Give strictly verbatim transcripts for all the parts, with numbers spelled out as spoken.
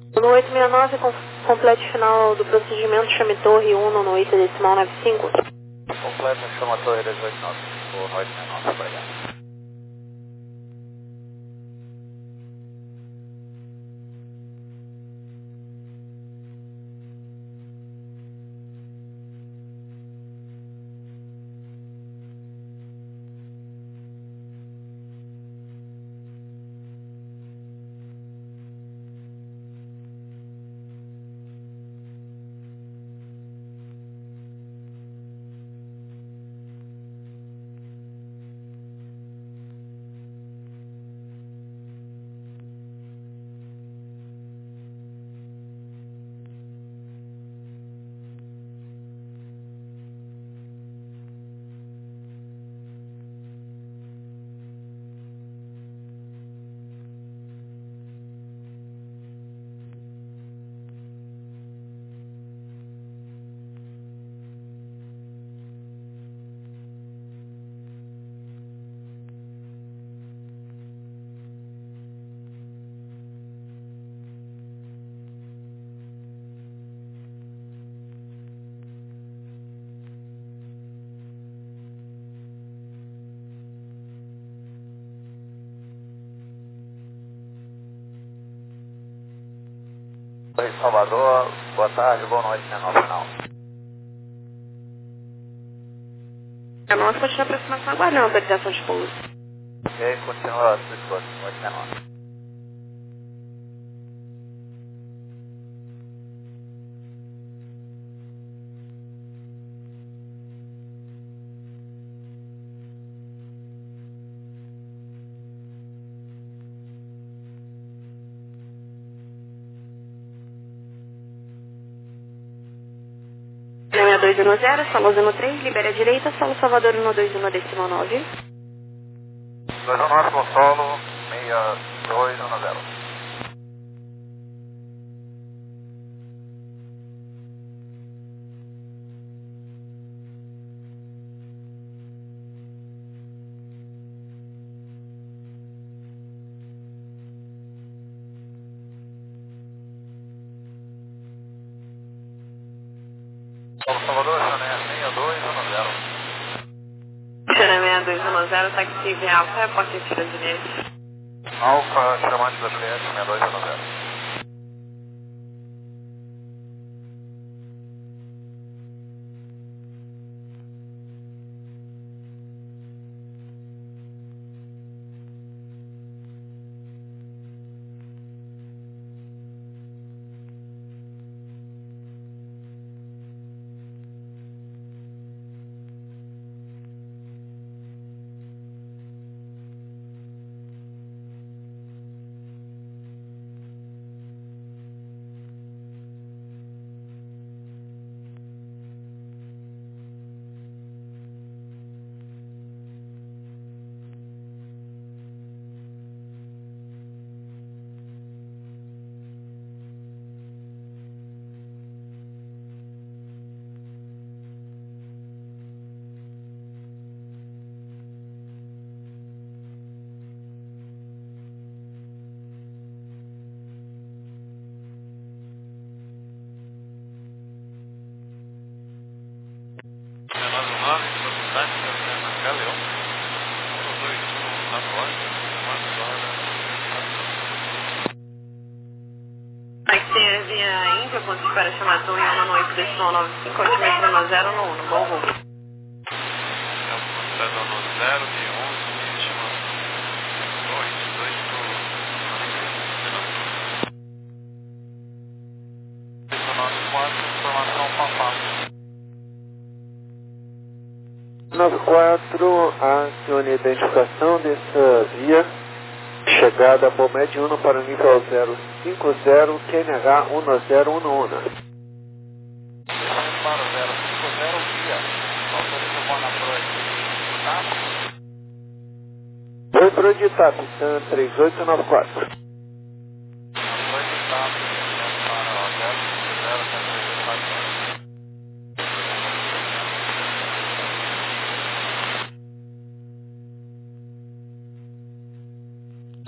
No oito seis nove, com, complete final do procedimento, chame torre um no item decimal nove cinco. Completo, chama a torre dezoito nove cinco, oito seis nove, obrigado. Torre Salvador, boa tarde, boa noite, menor final. A nossa continua a aproximação aguardando autorização de pouso. E aí, continua a sua escolha, oito seis nove. seis dois um zero, solo zero três, libera a direita, solo Salvador um dois um decimal nove. dois um nove com solo, seis dois um zero. Solo Salvador, Chané, seis dois um zero. Chané seis dois um zero, táxi V Alfa, é porta de brasileiro. Alfa, chamante da Juliette, seis dois um zero. Táxi via Índia, ponto de espera chamada torre um no oito decimal nove cinco, altimetro no zero no um, bom voo. nove quatro, acione a identificação dessa via, chegada a Bomed Uno para o nível zero cinco zero, Q N H um zero um um. Para o zero cinco zero, via, autoriza o na Pro, Oi, Pro de TAP, Tan três oito nove quatro.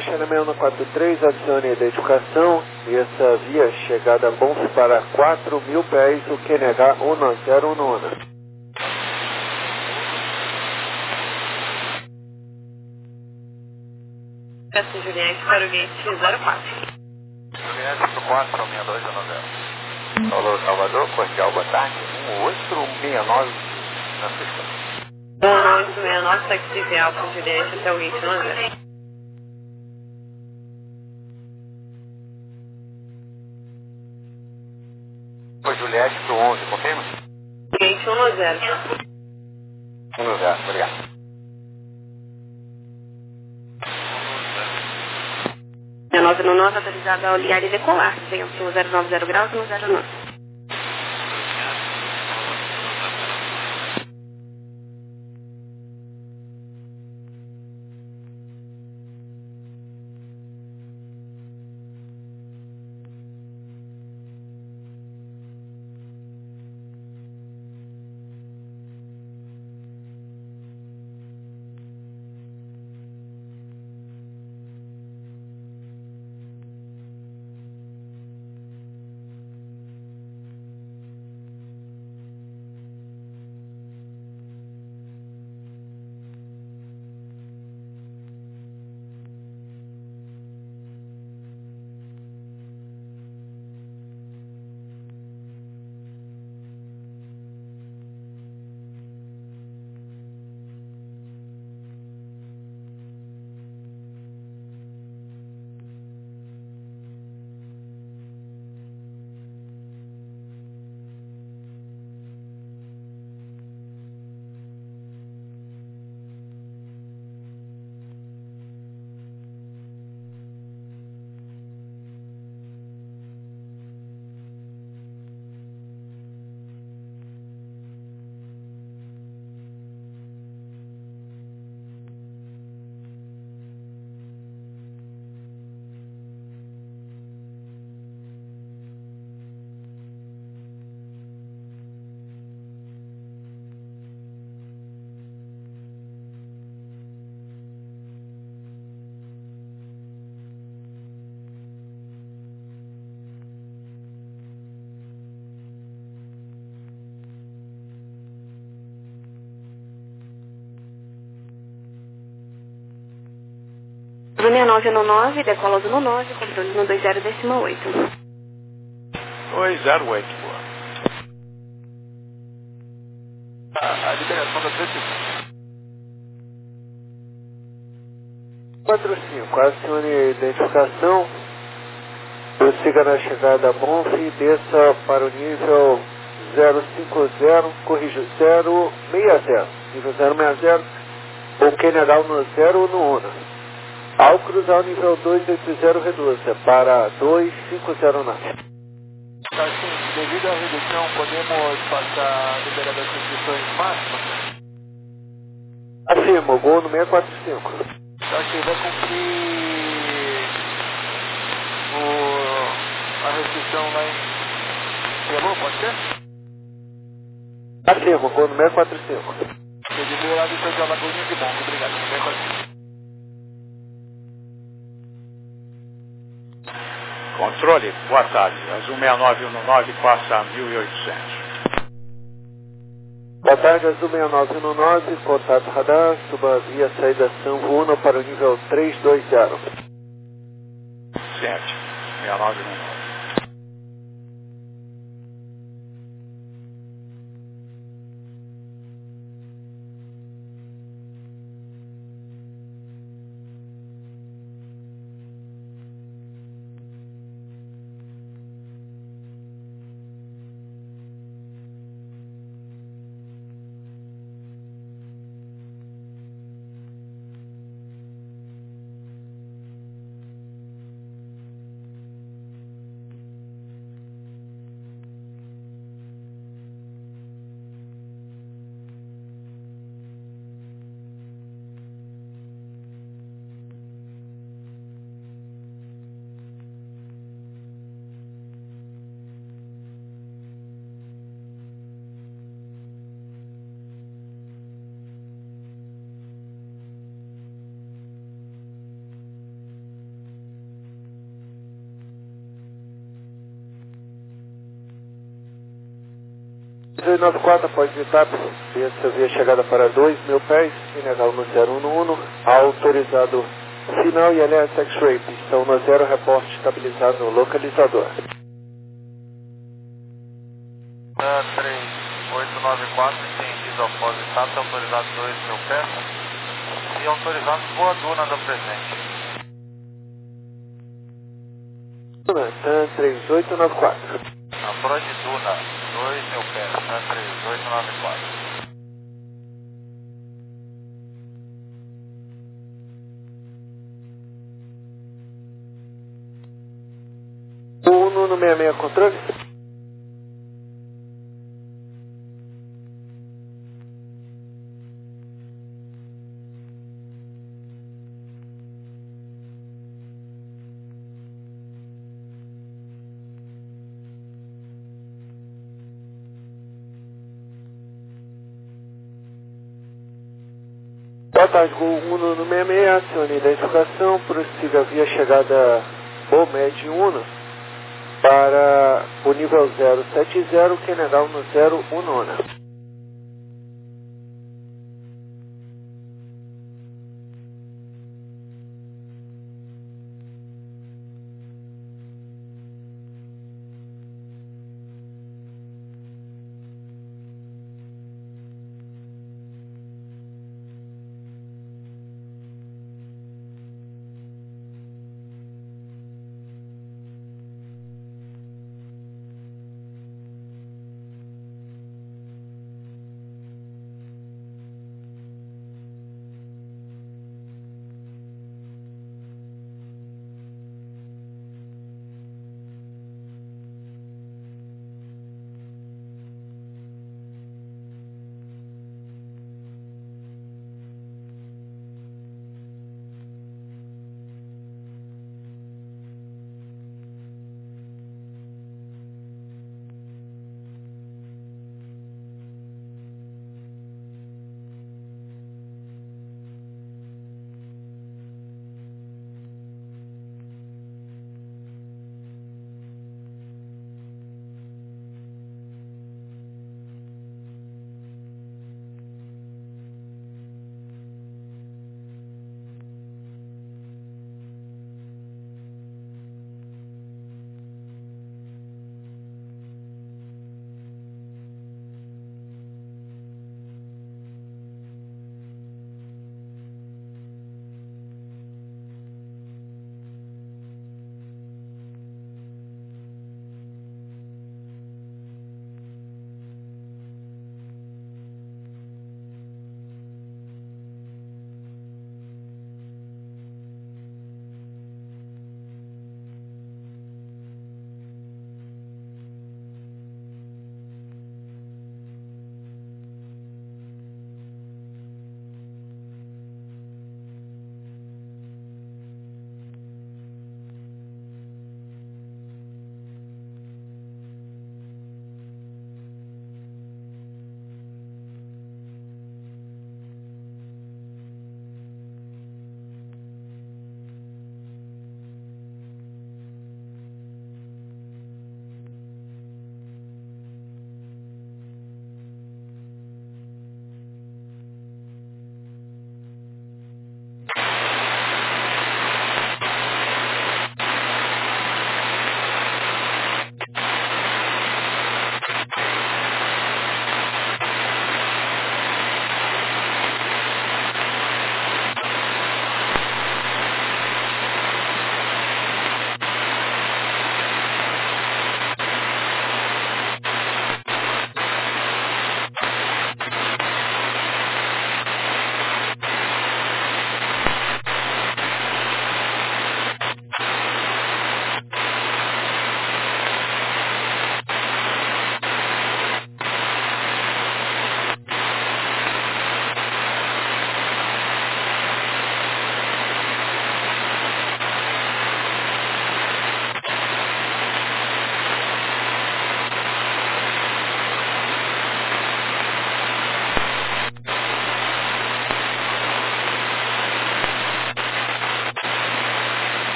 China seis um quatro três, acione a identificação. Essa via chegada a Bonf para quatro mil pés, o Q N H um zero um um. Peço Juliette para o gate zero quatro. Juliette para quatro seis dois um zero. Alô, Salvador, cordial, boa tarde. um oito seis nove na pista. um oito seis nove, taxi Alfa Juliette até o gate um zero. Foi Juliette para o onze, confirma? Gate um zero. um zero, obrigado. seis nove nove autorizada a ligar e decolar. Vento zero nove zero graus no zero nove. seis nove um nove, decola no nove, controle no dois zero décimo oito. dois zero oito, boa. A, a liberação da três quatro cinco, acione a identificação. Prossiga na chegada a Bonf e desça para o nível zero cinco zero, corrija zero seis zero. Nível zero seis zero, o Q N H um zero um um. Ao cruzar o nível dois oito zero, reduza para dois cinco zero nove. Tá, sim, devido à redução, podemos passar liberando as restrições máximas? Afirmo, gol no seis quatro cinco. Tá, que vai cumprir o, a restrição lá em Pelô, pode ser? Afirmo, gol no seis quatro cinco. Foi liberado então de Alagoinha de Mongo, obrigado, no seis quatro cinco. Controle, boa tarde. Azul seis nove um nove passa a mil e oitocentos. Boa tarde, Azul seis nove um nove, contato radar, suba via saída São Bruno para o nível três dois zero. sete, seis nove um nove. dois nove quatro após etapa, desça via chegada para dois mil pés, N H no zero um um, autorizado final e L S X-Ray, pistão no zero, reporte estabilizado no localizador. Uh, três oito nove quatro, entendido após etapa, autorizado dois mil pés e autorizado boa duna do presente. Duna, TAM três oito nove quatro. A pró de duna, dois mil pés, TAM três oito nove quatro. Uno no sessenta e seis controle. Boa tarde, Gol Uno no sessenta e seis, acione a identificação, prossiga via chegada Bomed Uno para o nível zero sete zero, Kenegal no zero um nona.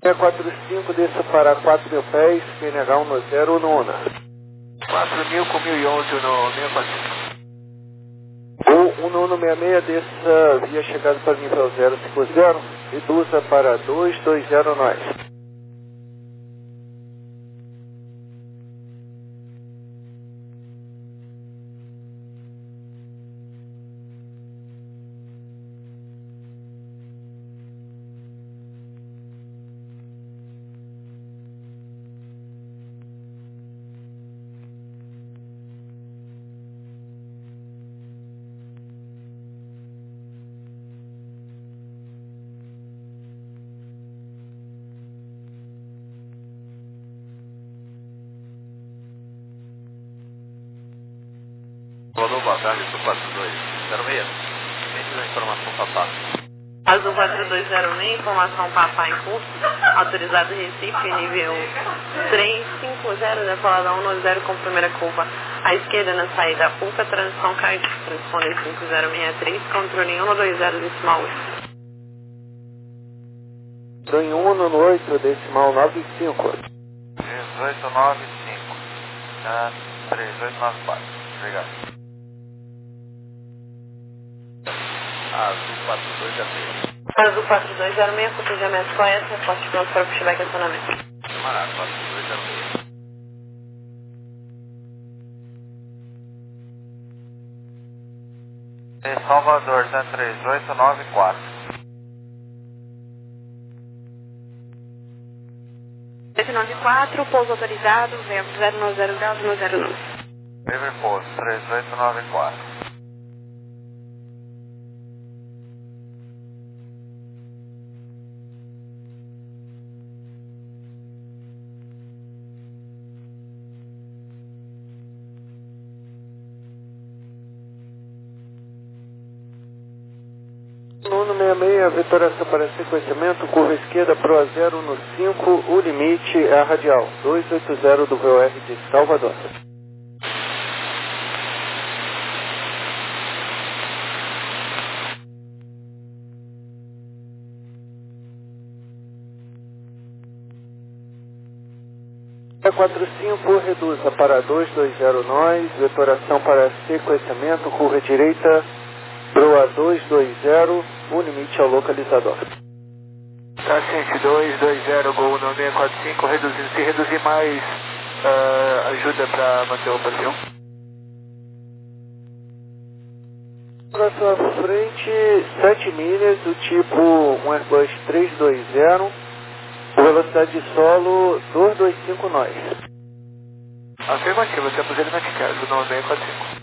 seis quatro cinco, desça para quatro mil pés, P N H um no zero, nona. quatro mil com mil e onze no seis quatro cinco. O um nono seis seis, desça via chegada para nível zero cinco zero, reduza para dois dois zero nós. Alô, boa tarde, sou quatro dois zero seis. Mente da informação papai. Azul quatro dois zero seis, informação papai em curso, autorizado Recife, nível três cinco zero, decolada um no zero com primeira curva. À esquerda na saída U C A, transição Card, transponder cinco zero seis três, controle um no dois zero decimal oito. Em um no oito, decimal nove cinco. dezoito nove cinco. Ah, três oito nove quatro. Obrigado. Azul quatro dois zero seis. Azul quatro dois zero seis, cotejamento correto, reporte pronto para pushback acionamento. Camarada, quatro dois zero seis. De Salvador, zero três oito nove quatro. três nove quatro, pouso autorizado, vento zero nove zero graus no zero nove. Livre pouso, três oito nove quatro. Nono seis seis, vetoração para sequenciamento, curva esquerda, Pro zero no cinco, o limite é a radial, dois oito zero do V O R de Salvador. seis quatro cinco, reduza para dois dois zero nós, vetoração para sequenciamento, curva direita, Pro dois dois zero, o limite ao localizador. Paciente dois dois zero, Gol no seis quatro cinco, reduzindo. Se reduzir mais, uh, ajuda para manter o perfil. Na sua frente, sete milhas, do tipo um Airbus três dois zero, velocidade de solo dois dois cinco nós. Afirmativa, temos ele na Chicago, no seis quatro cinco.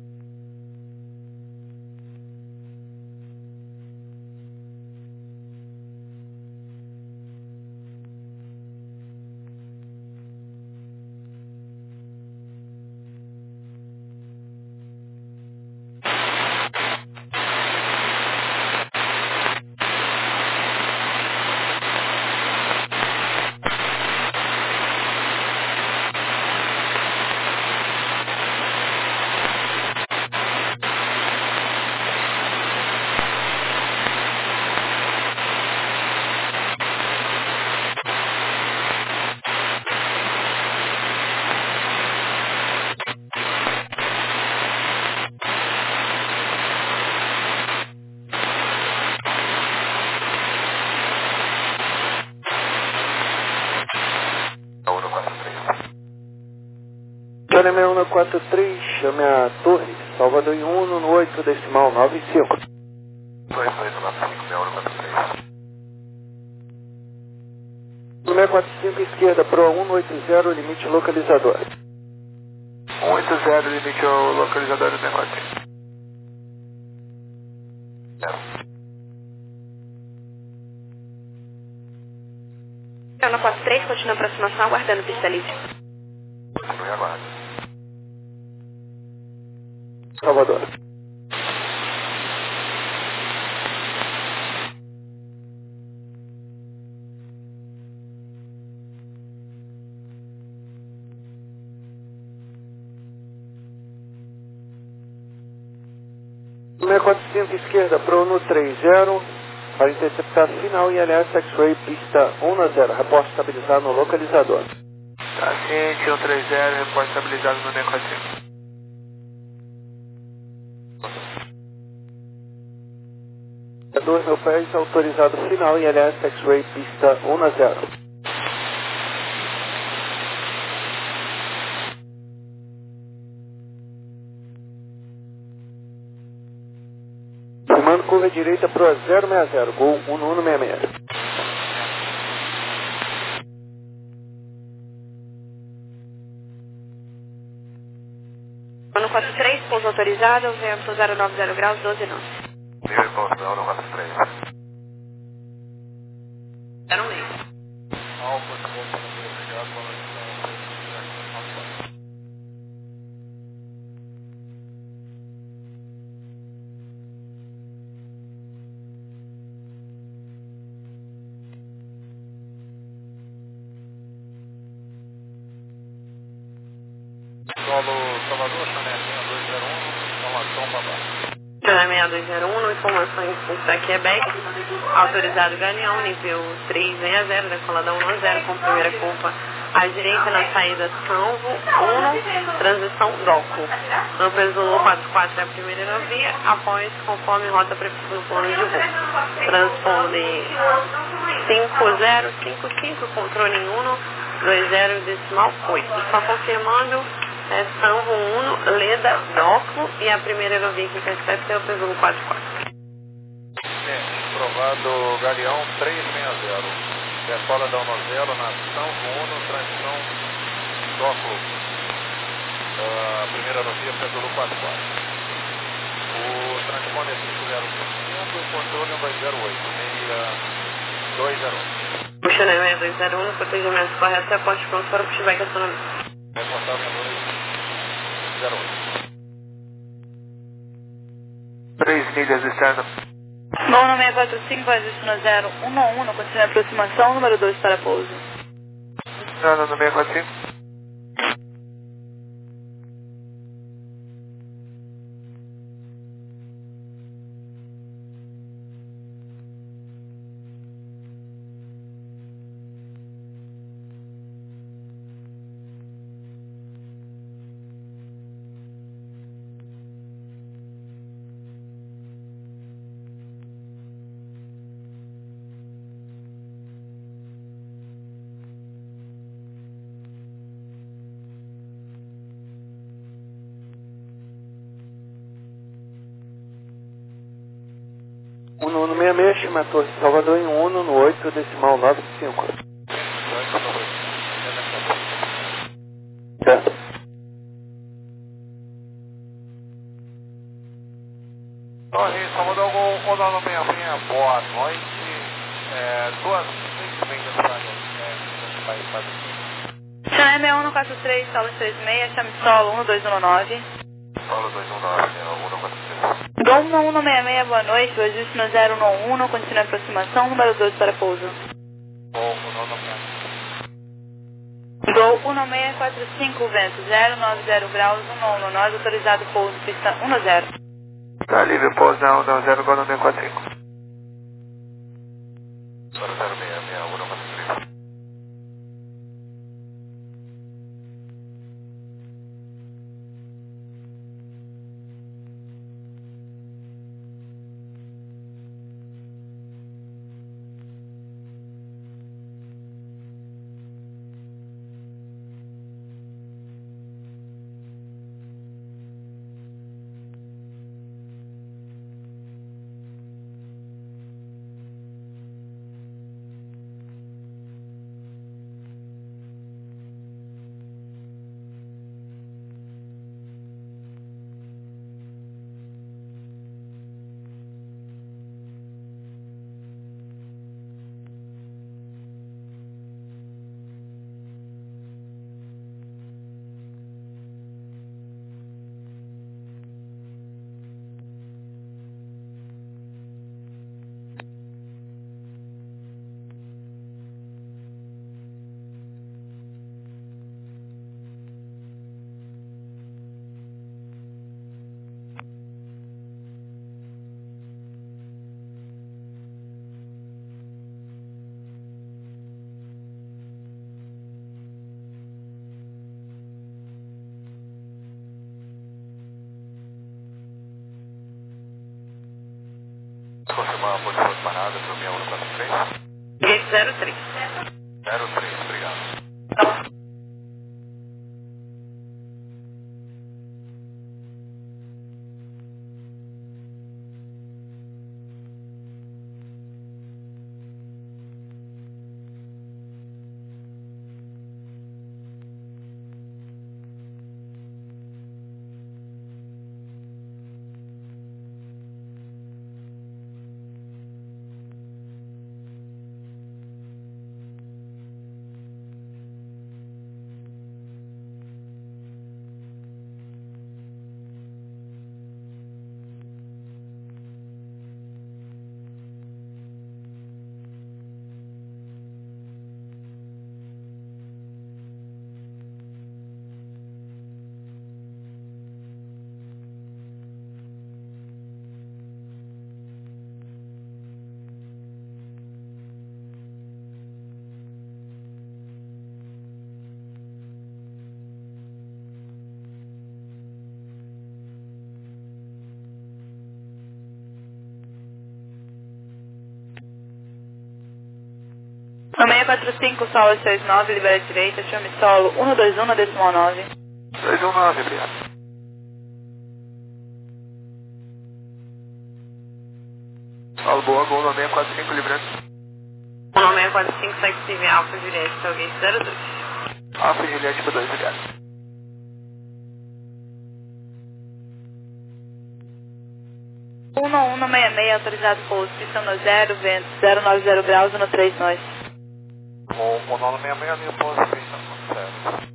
Chame um no quatro três, chame a torre, Salvador em um no oito, decimal nove cinco. dois dois nove cinco, meu no quatro três. seis quatro cinco, esquerda, Pro um oito zero, limite localizador. um oito zero, limite ao localizador do seis quatro cinco. Eu no quatro três, continua a aproximação, aguardando pista livre. Continue aguardando. Salvador. seis quatro cinco, esquerda, Pro no três zero, Para interceptar final I L S X-Ray pista um a zero, reporte estabilizado no localizador. Paciente cento e trinta, reporte estabilizado no seis quatro cinco. dois mil pés, autorizado final I L S X-Ray pista um a zero. Filmando curva direita para o zero seis zero, Gol um um seis seis. Ano quatro três, pouso autorizado, vento zero nove zero graus, doze nove. Nível de pouso, ano quatro três. zero seis. Alfa, obrigado, boa noite. Solo Salvador, Chanel seis dois zero um, informação para baixo. Chanel seis dois zero um, informações para Quebec, autorizado Galeão, nível três seis zero, decoladão um a zero, com primeira curva à direita na saída Salvo um, transição Doco. No peso quatro quatro é a primeira aerovia, após conforme rota prevista no plano de voo. Transponder cinco zero cinco cinco, controle um, dois zero decimal oito. Só confirmando, é Salvo um, Leda, Doco, e a primeira aerovia que intercepta é o peso quatro quatro. Sim, provado Galeão três seis zero. Decola da um a zero na Salvo um, transição Doco. A primeira aerovia peso quatro quatro. O transponder é cinco zero cinco, o controle é um dois zero oito, seis dois zero um. O Chanel seis dois zero um, procedimento correto, aporte pronto para o pushback acionamento. Reportar seis dois zero oito. Três milhas externas. Bom, no seis quatro cinco, destino zero um um, continua a aproximação, número dois para pouso. Não, no seis quatro cinco. um um seis seis, estima a Torre Salvador em um no oito decimal nove cinco. Certo. Torre Salvador, o nome minha minha boa noite. É, duas milhas para é, vai fazer. Chanel seis um quatro três, solo três seis, chame solo um dois um nove. Solo dois um nove, um quatro três. Gol um um seis seis, boa noite, o destino zero um um, continua a aproximação, número dois para pouso. Gol um nove seis. Gol um seis quatro cinco, vento zero nove zero graus, um um nove, autorizado pouso, pista um a zero. Tá livre, pouso um nove zero, gol seis quatro cinco. Solo zero seis seis, um quatro três. uma posição de parada para o seis um quatro três? Gate zero três. zero três, obrigado. No seis quatro cinco, solo seis nove, libera direita, chame solo um dois um na decimal nove. dois um nove, obrigado. Solo boa, gol no seis quatro cinco, librando. No seis quatro cinco, taxi Alfa Juliette, para o Gate zero dois. Alfa Juliette para dois, obrigado. um um no seis seis, autorizado pouso, pista no zero, vento zero nove zero graus, no três nós. O o nove seis seis, a minha pouso, pista no zero.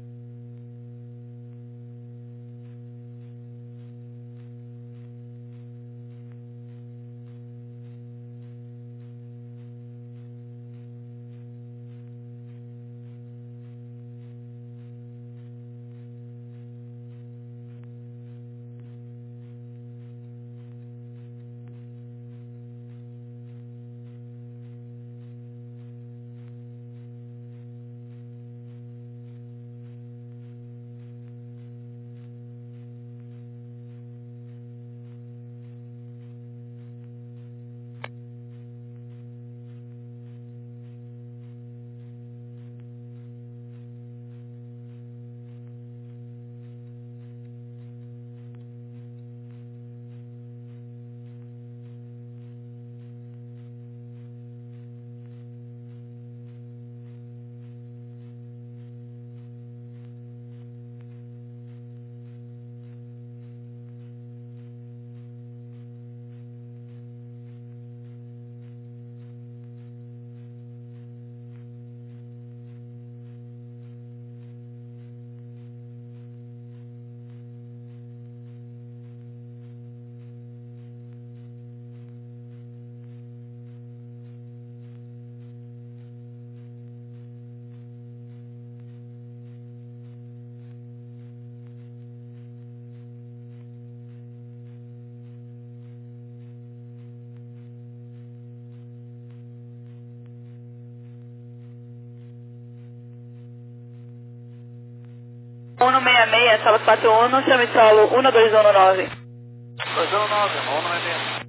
um seis seis, solo quatro um, chame solo um dois um nove. dois um nove, irmão, não é mesmo?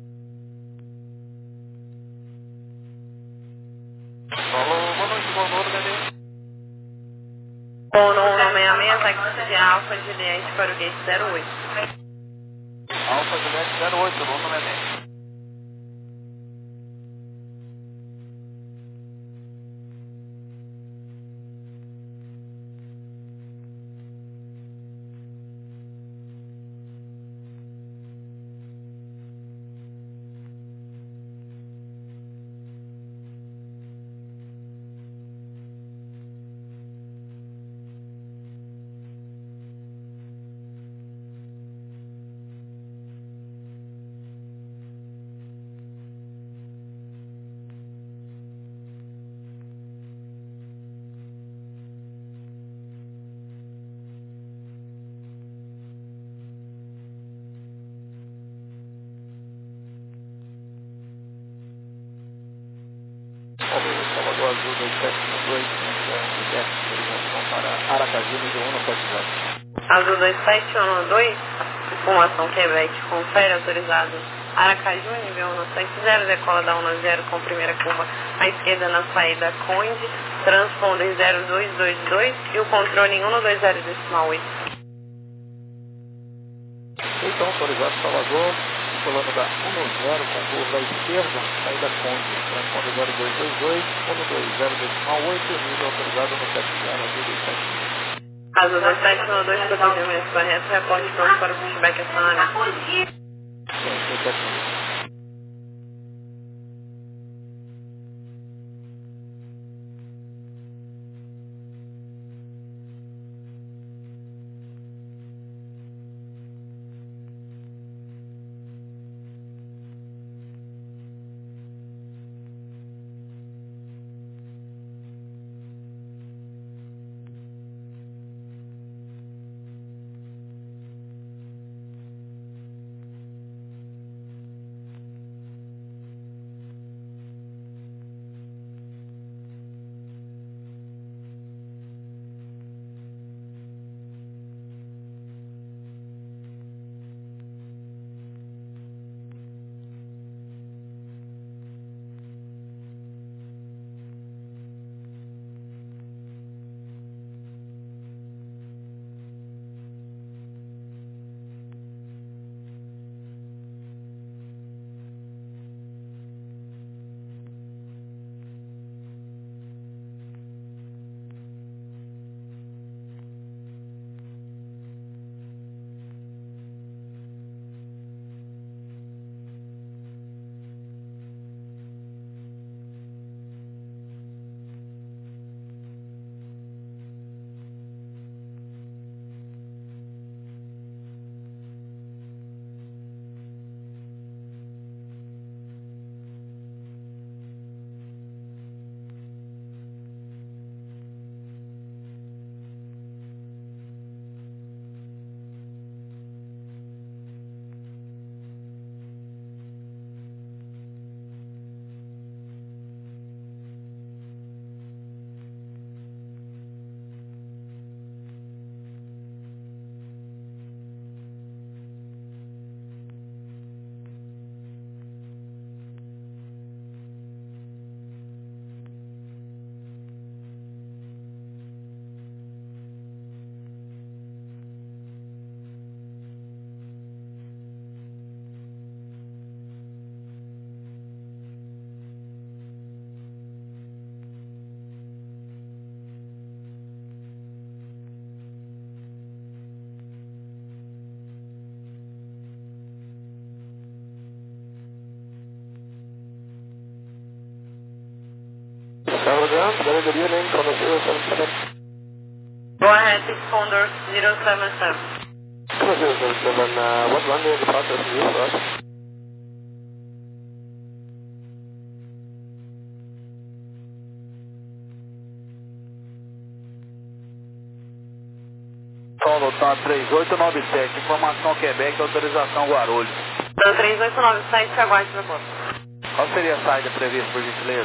Falou, boa noite, boa noite, cadê? Ou no seis seis, taxi Alfa Juliette, para o Gate zero oito. Alfa Juliette zero oito, bom nome é mesmo. Salvador Azul dois sete um dois, autorização para Aracaju, nível um no sete zero. Azul dois sete um dois, informação Quebec, confere autorizado Aracaju, nível um sete zero, decola da um zero com primeira curva à esquerda na saída Conde, transponder zero dois dois dois e o controle em um dois zero decimal oito. Então, autorizado Salvador, pulando da um zero com curva à esquerda, saída Conde, transponder zero dois dois dois, um dois zero decimal oito, nível autorizado no sete zero, nível sete. Caso dezessete um dois, procedimento correto, reporte pronto para o pushback acionamento. Go ahead, it's Condor zero seven seven. zero seven seven, uh, what runway departure is this for us? Solo, tá três oito nove sete, informação Quebec, autorização Guarulhos. Então, três oito nove sete, aguarde na porta. Qual seria a saída prevista, por gentileza?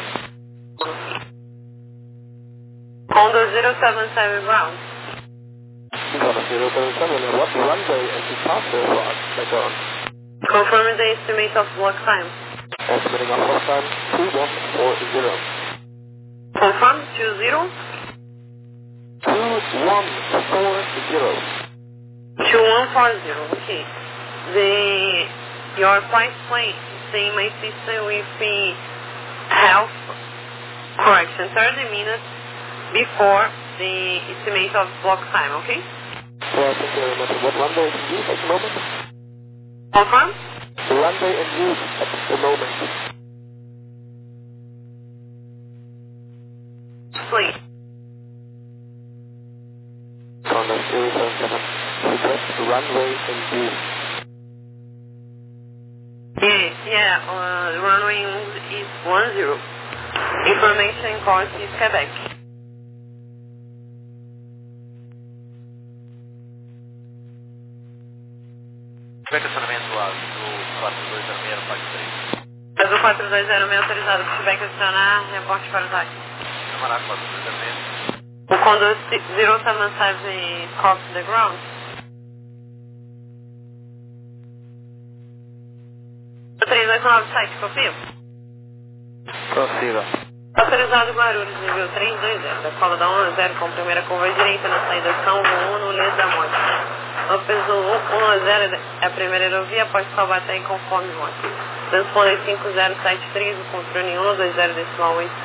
Condor zero seven seven ground. Condor zero seven seven, uh, what runway and departure for us later on? Confirm the estimate of block time. Estimating of block time, two one four zero. Confirm, two zero? two one four zero. two one four zero, okay. The, your flight plane, stay in my system with the half correction, thirty minutes before the estimate of block time, okay? Well, thank you very much. What runway is in use at the moment? Confirm? The runway in use at the moment. Please. Condor zero seven seven, request runway in use. Yeah, yeah, uh, runway is one zero. Information course is Quebec. Como é que é o acionamento do quatro dois zero seis, parte três? Caso quatro dois zero seis autorizado que tiver que acionar, reporte para o T A C. Camarada quatro dois zero seis. O Condor zero seven seven copy the ground. três oito nove sete, confio. Prossiga. Autorizado Guarulhos, nível três dois zero, da escola da um zero com primeira curva direita na saída São um no Ledo da Monte. Lopes um zero é a primeira aerovia após Taubaté conforme Monte. Transponder cinco zero sete três, o controle um dois zero decimal oito.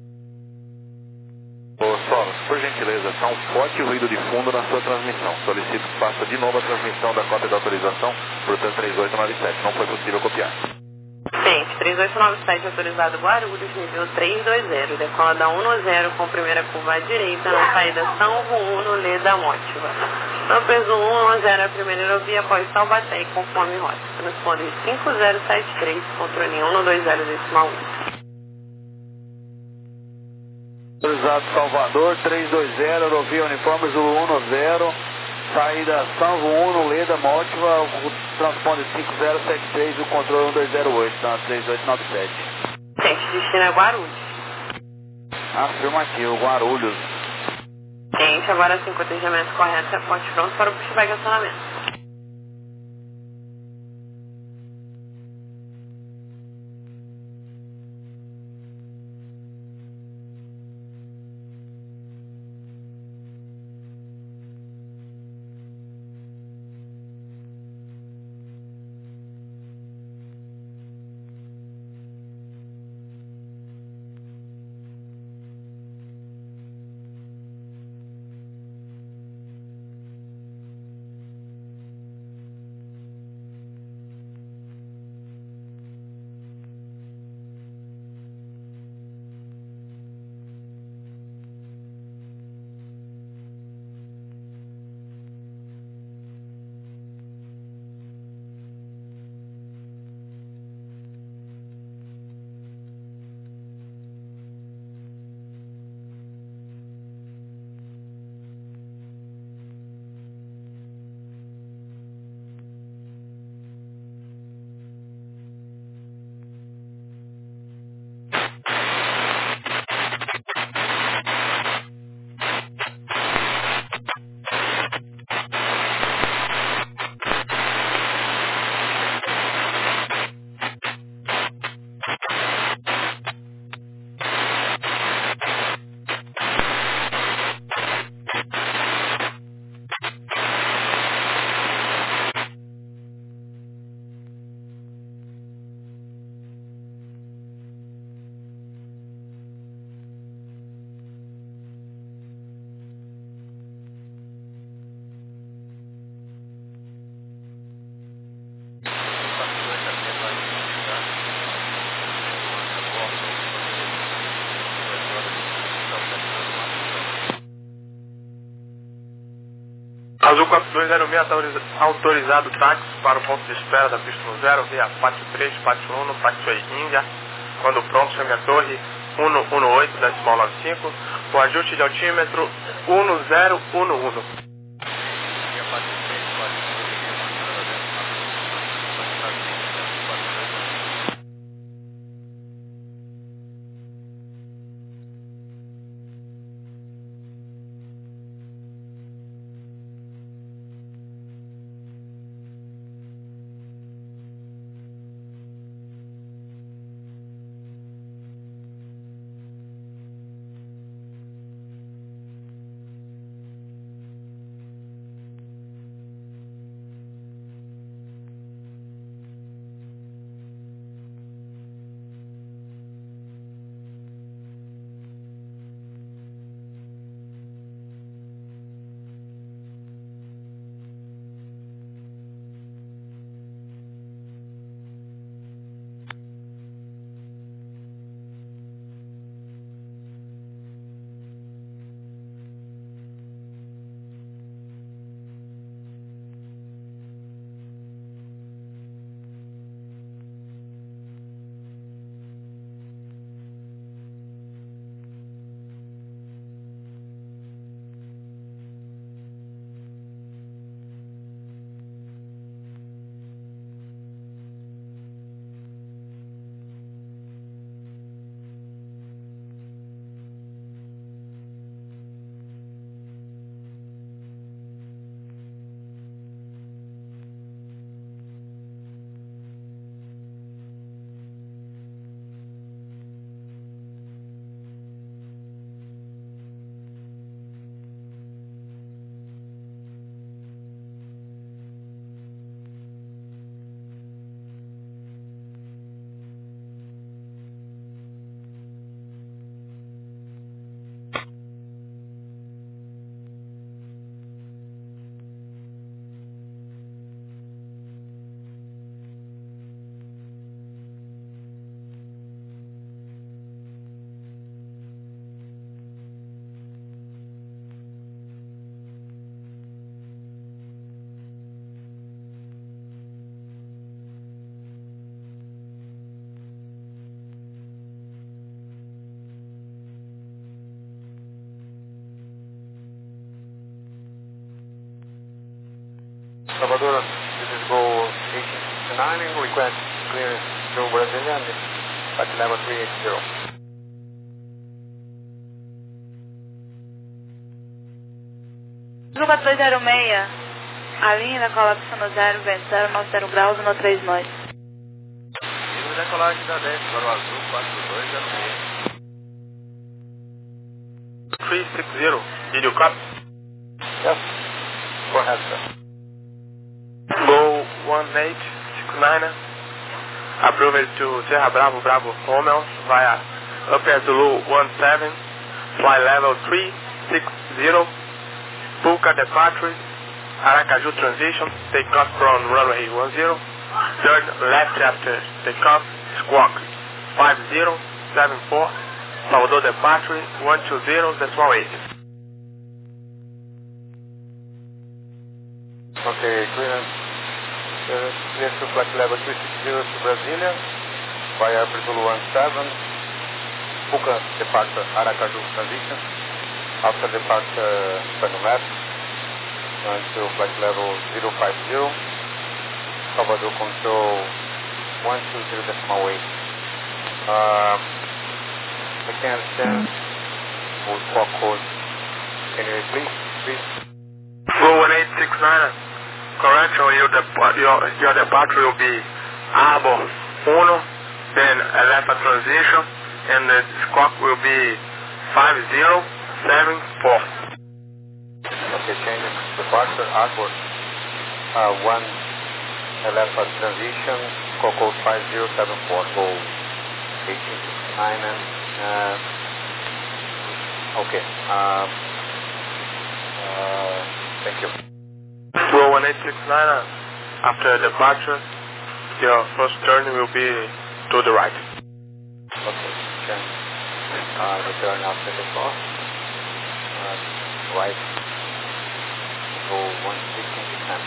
Ô Solos, por gentileza, está um forte ruído de fundo na sua transmissão. Solicito que faça de novo a transmissão da cópia da autorização por três oito nove sete. Não foi possível copiar. Gente, três oito nove sete autorizado Guarulhos, nível três dois zero, decola da um zero com primeira curva à direita na saída São um no Ledo da Mótiva. Lopes um zero é a primeira aerovia após Taubaté conforme rota. Transponder cinco zero sete três, controle um dois zero decimal um. Autorizado Salvador, três dois zero, aerovia Uniforme Zulu um zero, saída Salvo um no Leda Mótiva, o transponder cinco zero sete três, o controle um dois zero oito, na três oito nove sete. Gente, destino é Guarulhos. Afirmativo, Guarulhos. Gente, agora sim, com o atendimento correto, é ponte pronto para o pushback de acionamento. Azul quatro dois zero seis autorizado táxi para o ponto de espera da pista um zero, via pátio três, pátio um, pátio Índia. Quando pronto, chame a torre um um oito, decimal nove cinco, com ajuste de altímetro um zero um um. Salvador, this is Go eighteen sixty-nine, request clearance to Brazilian, flight level three eighty. Azul quatro dois zero seis, a linha decola pista zero, vento zero nove zero graus, no três nós. Linha decolagem da dez para o Azul quatro dois zero seis. three sixty, did you copy? Yes, go ahead, sir. Go one eight six nine, approval to Sierra Bravo Bravo Romeo via Upper Zulu one seven, fly level three six zero, Puka departure, Aracaju transition, takeoff from runway one zero, turn left after takeoff, squawk five zero seven four, Salvador departure one two zero decimal eight. Okay, clearance. Uh, clear to flight level three sixty to Brasilia via Upper Zulu one seven, Puka departure Aracaju transition, after departure turn left until flight level zero five zero, Salvador control one two zero decimal eight. Uh, I can understand with squawk code. Can you please, please? Go one eight six nine, correction, your, dep- your, your departure will be Arbor one, then a left transition, and the squawk will be five zero seven four. Okay, change departure, Arbor uh, one, a left transition, squawk code five zero seven four, go eighteen sixty-nine, and uh, okay, um, uh, thank you. Go one eight six nine, after departure, your first turn will be to the right. Okay, change uh, return after the cross, uh, right, go one sixteen percent.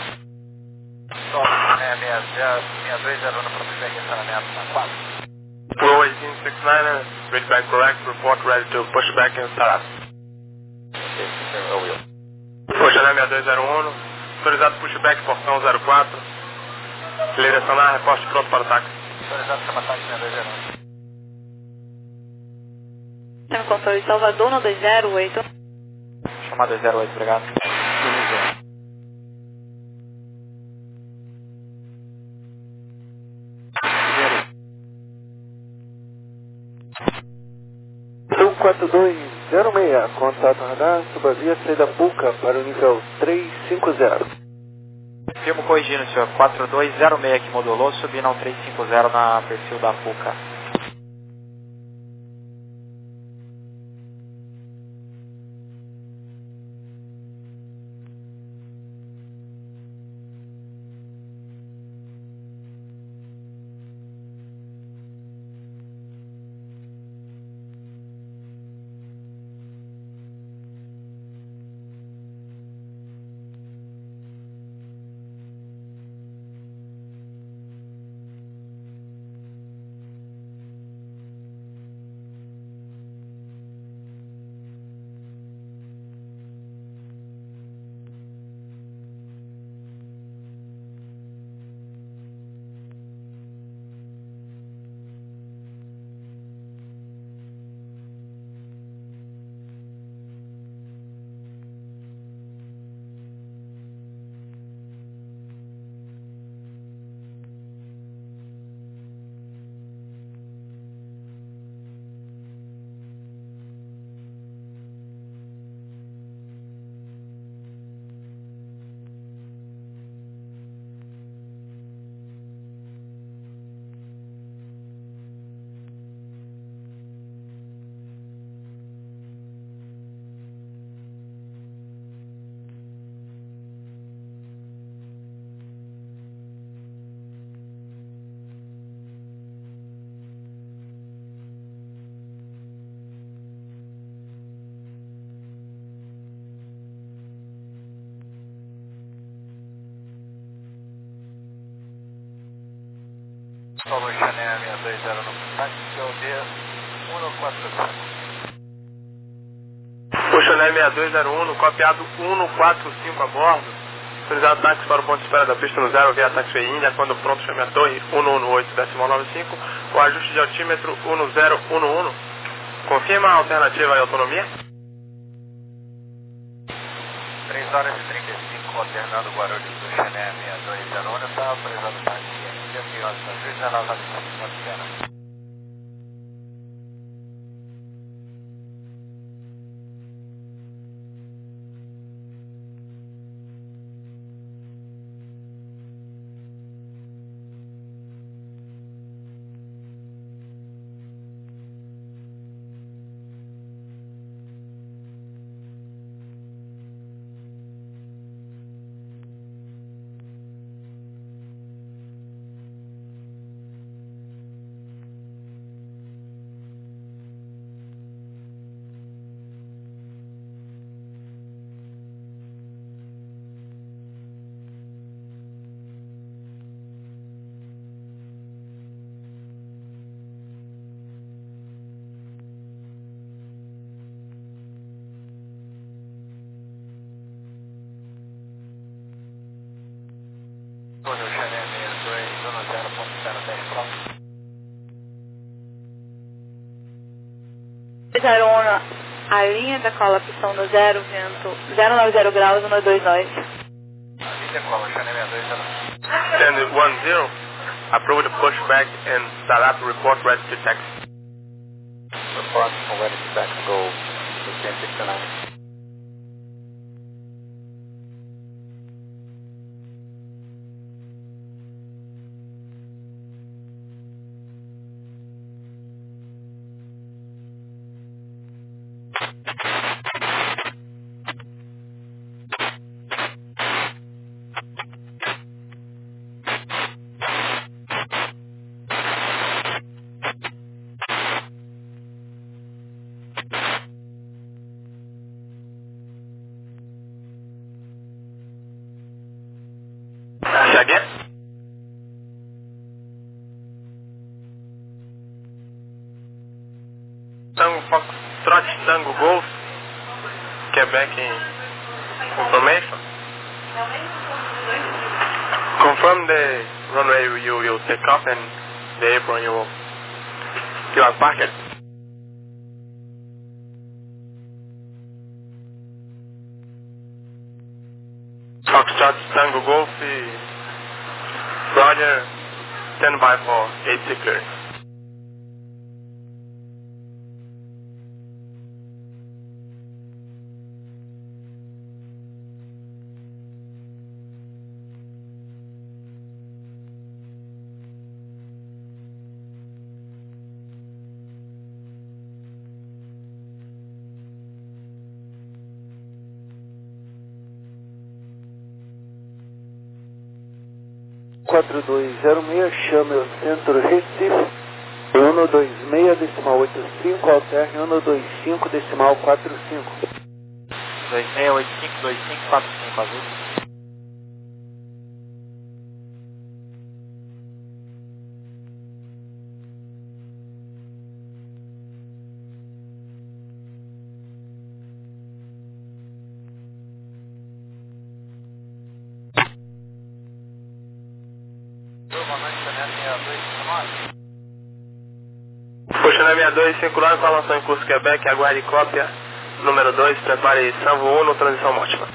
six dois zero um para fazer estacionamento na quatro. Go eighteen sixty-nine, read back correct, report ready to push back and start up. Okay, I will. Puxando six dois zero um, autorizado pushback, portão zero quatro, direcionar, reposte pronto para o ataque. Autorizado para ataque six dois zero um. Tem controle de Salvador no dois zero oito. Chamada dois zero oito, obrigado. Azul quatro dois zero seis, contato radar, subavia saída Puka para o nível três cinco zero. Filmo corrigindo, senhor. quatro dois zero seis que modulou, subindo ao três cinco zero na perfil da Puka. Salvador Chanel six dois zero um, táxi O D um quatro cinco. O Chanel six dois zero um, copiado um quatro cinco a bordo, Autorizado táxi para o ponto de espera da pista no zero via taxiway Índia, quando pronto chame a torre cento e dezoito, decimal noventa e cinco, o ajuste de altímetro um zero um um. Confirma a alternativa e autonomia? três horas e trinta e cinco, alternando Guarulhos do Xané sessenta e dois zero um, está autorizado táxi Índia, Pior Brasil, dezenove noventa e cinco, espera. Guarulhos Xané sessenta e dois, um zero, ponto zero dez, próximo. zero um, a linha da cola, pistão no zero, vento zero nove zero graus, cento e vinte e dois. A linha cola, Xané sessenta e dois zero um. Send one zero, approved pushback and start up report ready to taxi. Report for ready to taxi, go fifteen sixty-nine. Again? Tango Foxtrot, Tango Golf, Quebec information. Confirm the runway you will take off and the apron you will, you are parked. Foxtrot, Tango Golf, Roger, stand by for A C clearance. quatro dois zero seis, chame o centro Recife, um dois seis, decimal oitenta e cinco, alterne um dois cinco, decimal quarenta e cinco. dois seis oito cinco dois cinco quatro cinco, azul. Puxa na sessenta e dois, circular, informação em curso Quebec, aguarde cópia. Número dois, prepare salvo um no transição múltipla.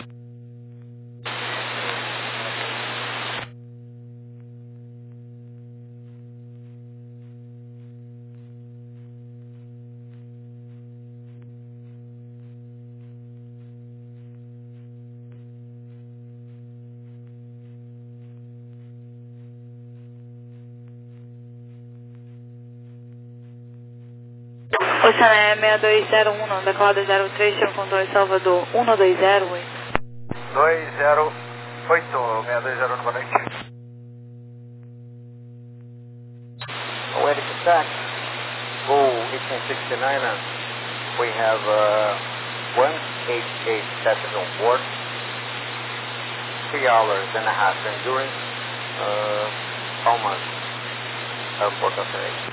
Oceané sessenta e dois zero um, declara zero três, chama controle Salvador, um dois zero oito. dois zero oito, sessenta e dois zero um, boa noite. Ready to tax, go eighteen sixty-nine, we have uh, one eighty-eight passengers on board, three hours and a half endurance, uh, almost airport operation.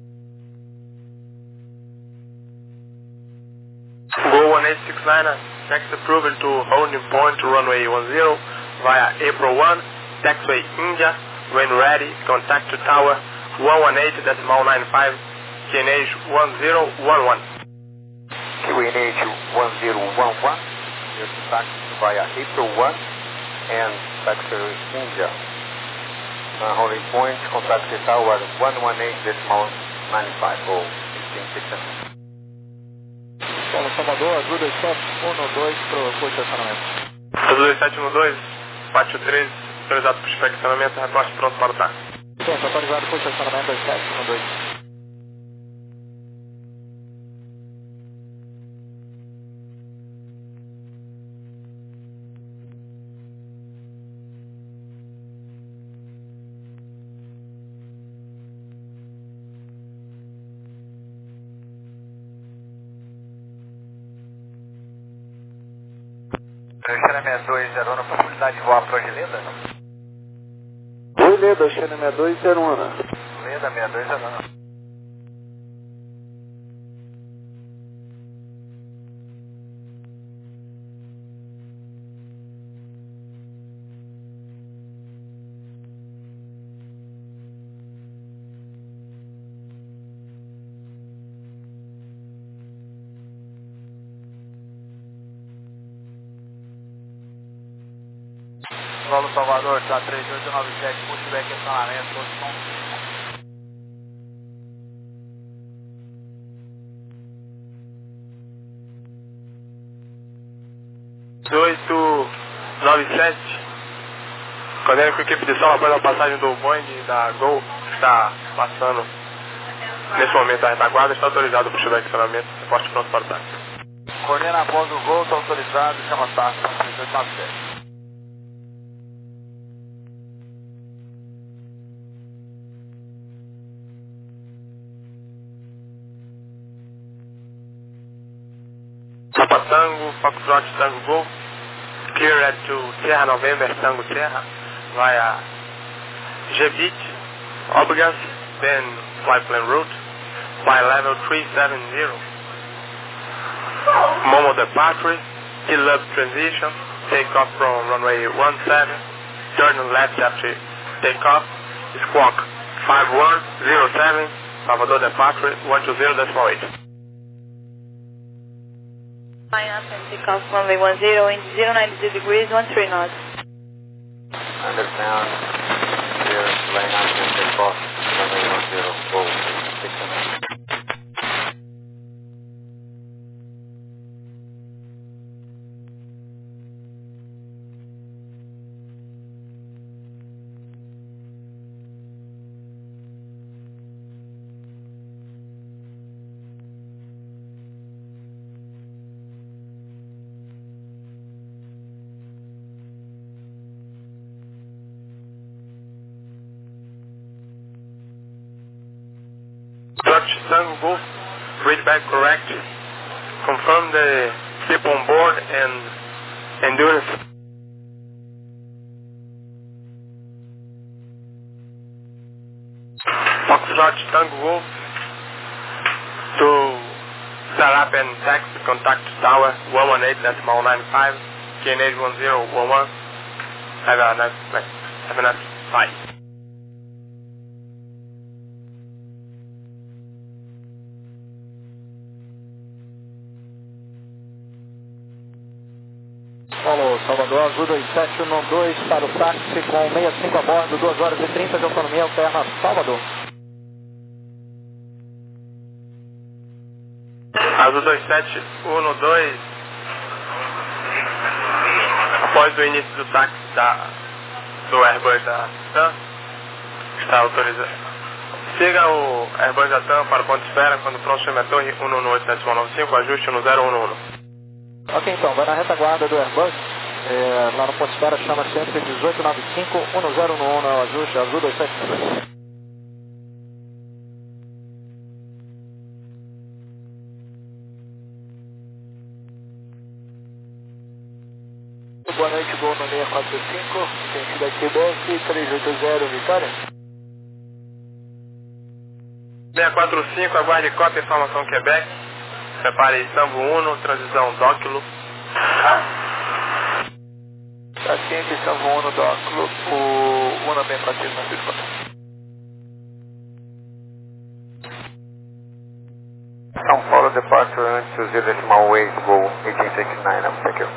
Go one eight six nine, taxi approved to holding point to runway one zero via April one, taxiway India. When ready, contact to tower one one eight decimal nine five, Q N H one zero one one. Q N H one zero one one, your taxi via April one and taxiway India. Uh, holding point, contact to tower one one eight decimal nine five or fifteen six. Paulo Salvador, Azul dois sete um dois para o estacionamento. Azul dois sete um dois, Pátio treze, autorizado para o estacionamento, reporte pronto para o táxi. Sim, autorizado para o estacionamento dois sete um dois. Xana sessenta e dois zero um, possibilidade de voar para hoje, Leda? Oi, Leda, Xana sessenta e dois zero um. Leda, sessenta e dois zero um. Paulo Salvador, tá três oito nove sete, pushback estacionamento, posição oito nove sete, coordenando com a equipe de som após a passagem do Boeing da Gol, está passando nesse momento a retaguarda, está autorizado para o pushback estacionamento, reporte pronto para o táxi. coordena após o gol, está autorizado, chama táxi, três oito nove sete. Papa Tango, Foxtrot Tango Golf, cleared to Sierra November Tango Sierra via G-Beach, Obgas, then flight plan route by level three seven zero. Momo departure, T-Lub transition, take off from runway one seven, turn left after take off, squawk five one zero seven, Salvador departure one two zero decimal eight. Line up and take off runway one zero, wind zero nine zero degrees, one three knots. Understand, clear, line up and take off, runway one zero, go, six hundred. Tango Golf, read back correct, confirm the ship on board and endurance. Foxtrot Tango Golf to set up and taxi, contact tower one one eight decimal nine five, Q N H one zero one one. Have a nice, have a nice flight. Paulo Salvador, Azul dois sete um dois para o táxi com sessenta e cinco a bordo, duas horas e trinta de autonomia alterna Salvador. Azul dois sete um dois, após o início do táxi da, do Airbus da TAM, está autorizado. Siga o Airbus da TAM para o ponto de espera, quando pronto chame a torre um um oito decimal nove cinco, ajuste um zero um um. Ok, então, vai na retaguarda do Airbus, é, lá no ponto de espera, chama sempre dezoito nove cinco um zero um um, no ajuste, Azul dois sete um dois. Boa noite, Gol no seis quatro cinco, sentido aqui B S três oito zero, Vitória. seis quatro cinco, aguarde cópia, informação Quebec. Prepare Sambo um, transição Dóquilo, Paciente São Uno do Clube, Uno bem batido na circulação. São Paulo departure two zero decimal ways, go eighteen sixty-nine, thank you.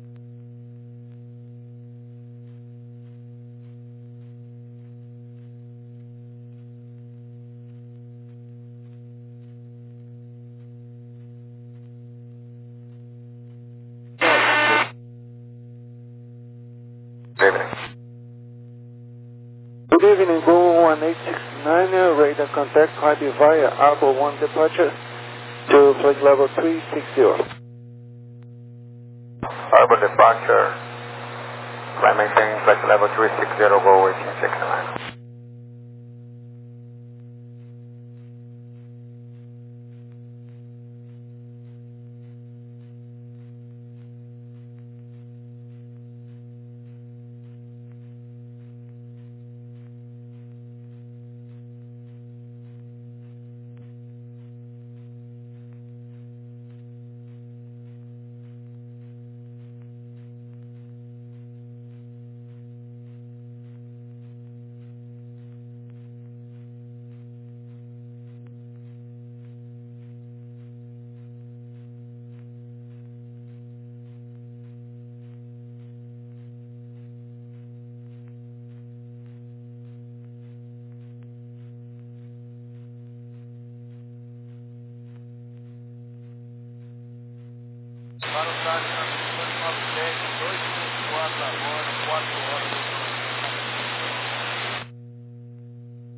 Good evening, Go one eight six nine, radar contact Hardy via Arbor one departure to flight level three six zero. Arbor departure, climb maintain flight level three six zero, go eighteen sixty-nine.